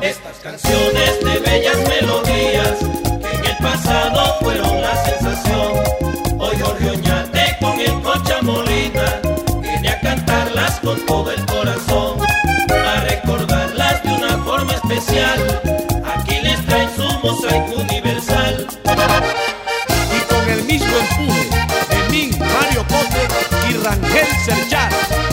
Estas canciones de bellas melodías que en el pasado fueron la sensación. Hoy Jorge Oñate con el Concha Molina viene a cantarlas con todo el corazón, a recordarlas de una forma especial. Aquí les traen su mosaico universal. Y con el mismo empuje de Min, Mario Pote y Rangel Serchar.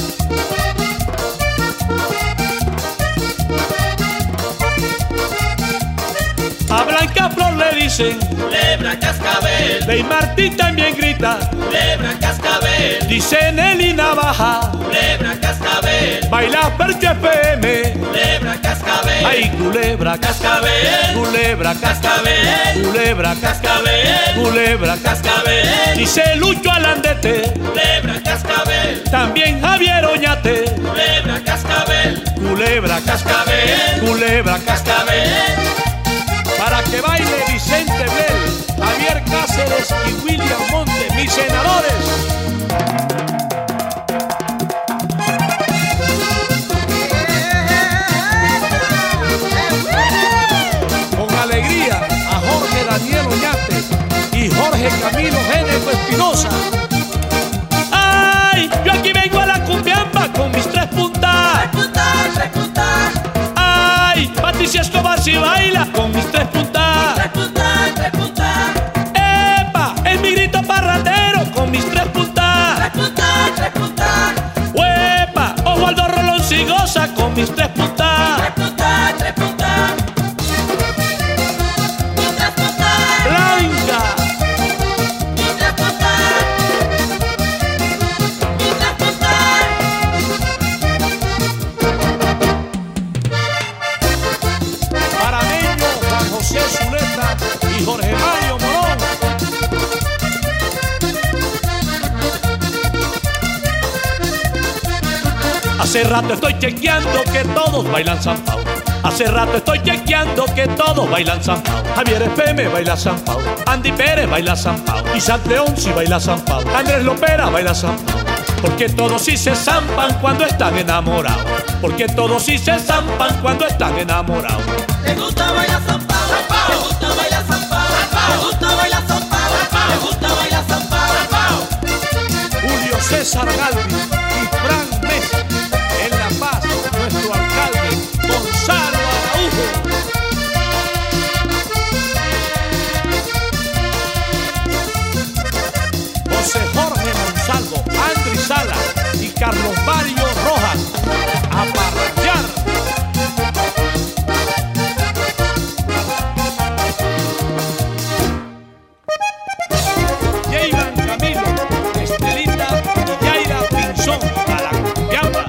A Blanca Flor le dicen Culebra Cascabel, Ley Martín también grita Culebra Cascabel, dice Nelly Navaja, Culebra Cascabel, baila Perche FM, Culebra Cascabel, ay culebra Cascabel, culebra Cascabel, culebra Cascabel, culebra Cascabel, dice Lucho Alandete, Culebra Cascabel, también Javier Oñate, Culebra Cascabel, culebra Cascabel, culebra Cascabel. para que baile Vicente Bel, Javier Cáceres y William Monte, mis senadores. Con alegría a Jorge Daniel Oñate y Jorge Camilo Géneto Espinosa. ¡Ay! Yo aquí vengo a la cumbiamba con mis tres puntas. Tres puntas, ¡Ay! Patricia Escobar si baila con mis tres puntas. tres puntas, ¡Epa! Es mi grito parrandero con mis tres puntas. tres puntas, ¡Huepa! Osvaldo Rolón si goza con mis tres puntas. tres puntas, ¡Blanca! Parameño, Juan José Zuleta y Jorge Mario Morón. Hace rato estoy chequeando que todos bailan San Pau. Hace rato estoy chequeando que todos bailan San Pau. Javier FM baila San Pau, Andy Pérez baila San Pau, Isaac León sí baila San Pau, Andrés Lopera baila San Pau. Porque todos sí se zampan cuando están enamorados. Porque todos sí se zampan cuando están enamorados. ¿Te gusta bailar San Pau? ¿Te gusta bailar San Pau? ¿Te gusta bailar San Pau? ¿Te gusta bailar San Pau? Julio César Galvi y Fran Mesa. En La Paz, nuestro alcalde Gonzalo Araujo. José Jorge Monsalvo, Andri Sala y Carlos Mario Rojas. A parrandear. Jayvan Camilo, Estelita y Yaira Pinzón a la cumbiamba.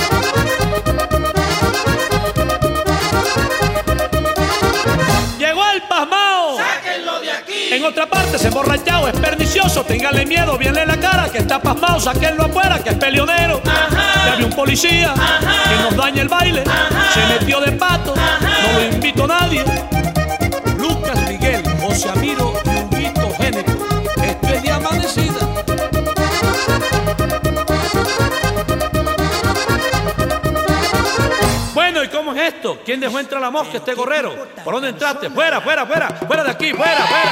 Llegó el pasmao. ¡Sáquenlo de aquí! En otra parte se emborrachado, es pernicioso, téngale miedo, vienle la cara, que está pasmao, sáquenlo afuera, que es peleonero. Ajá. Ya vi un policía Ajá. que nos daña el baile, Ajá. se metió de pato, no lo invito a nadie. Lucas Miguel, José Amiro y Huguito Géneto, esto es de amanecida. Bueno, ¿y cómo es esto? ¿Quién dejó entrar la mosca, este gorrero? ¿Por dónde entraste? Fuera, fuera, fuera, fuera de aquí, fuera, fuera,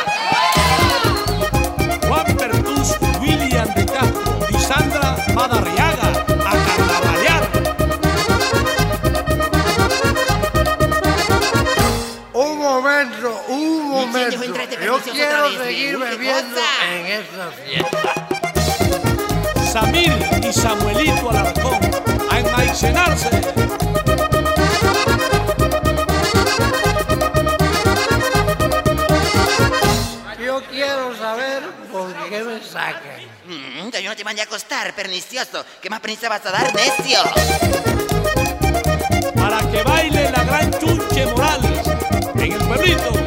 fuera. Juan Pertus, William de Castro y Sandra Madarriaga, a carnavalear. Un momento. Yo quiero seguir Uy, qué bebiendo cosa. en esta fiesta. Samir y Samuelito Alarcón, a enmaicenarse. Yo quiero saber por qué me sacan. Yo no te mandé a acostar, pernicioso. ¿Qué más pernicia vas a dar, necio? Para que baile la gran Chunche Morales en el pueblito.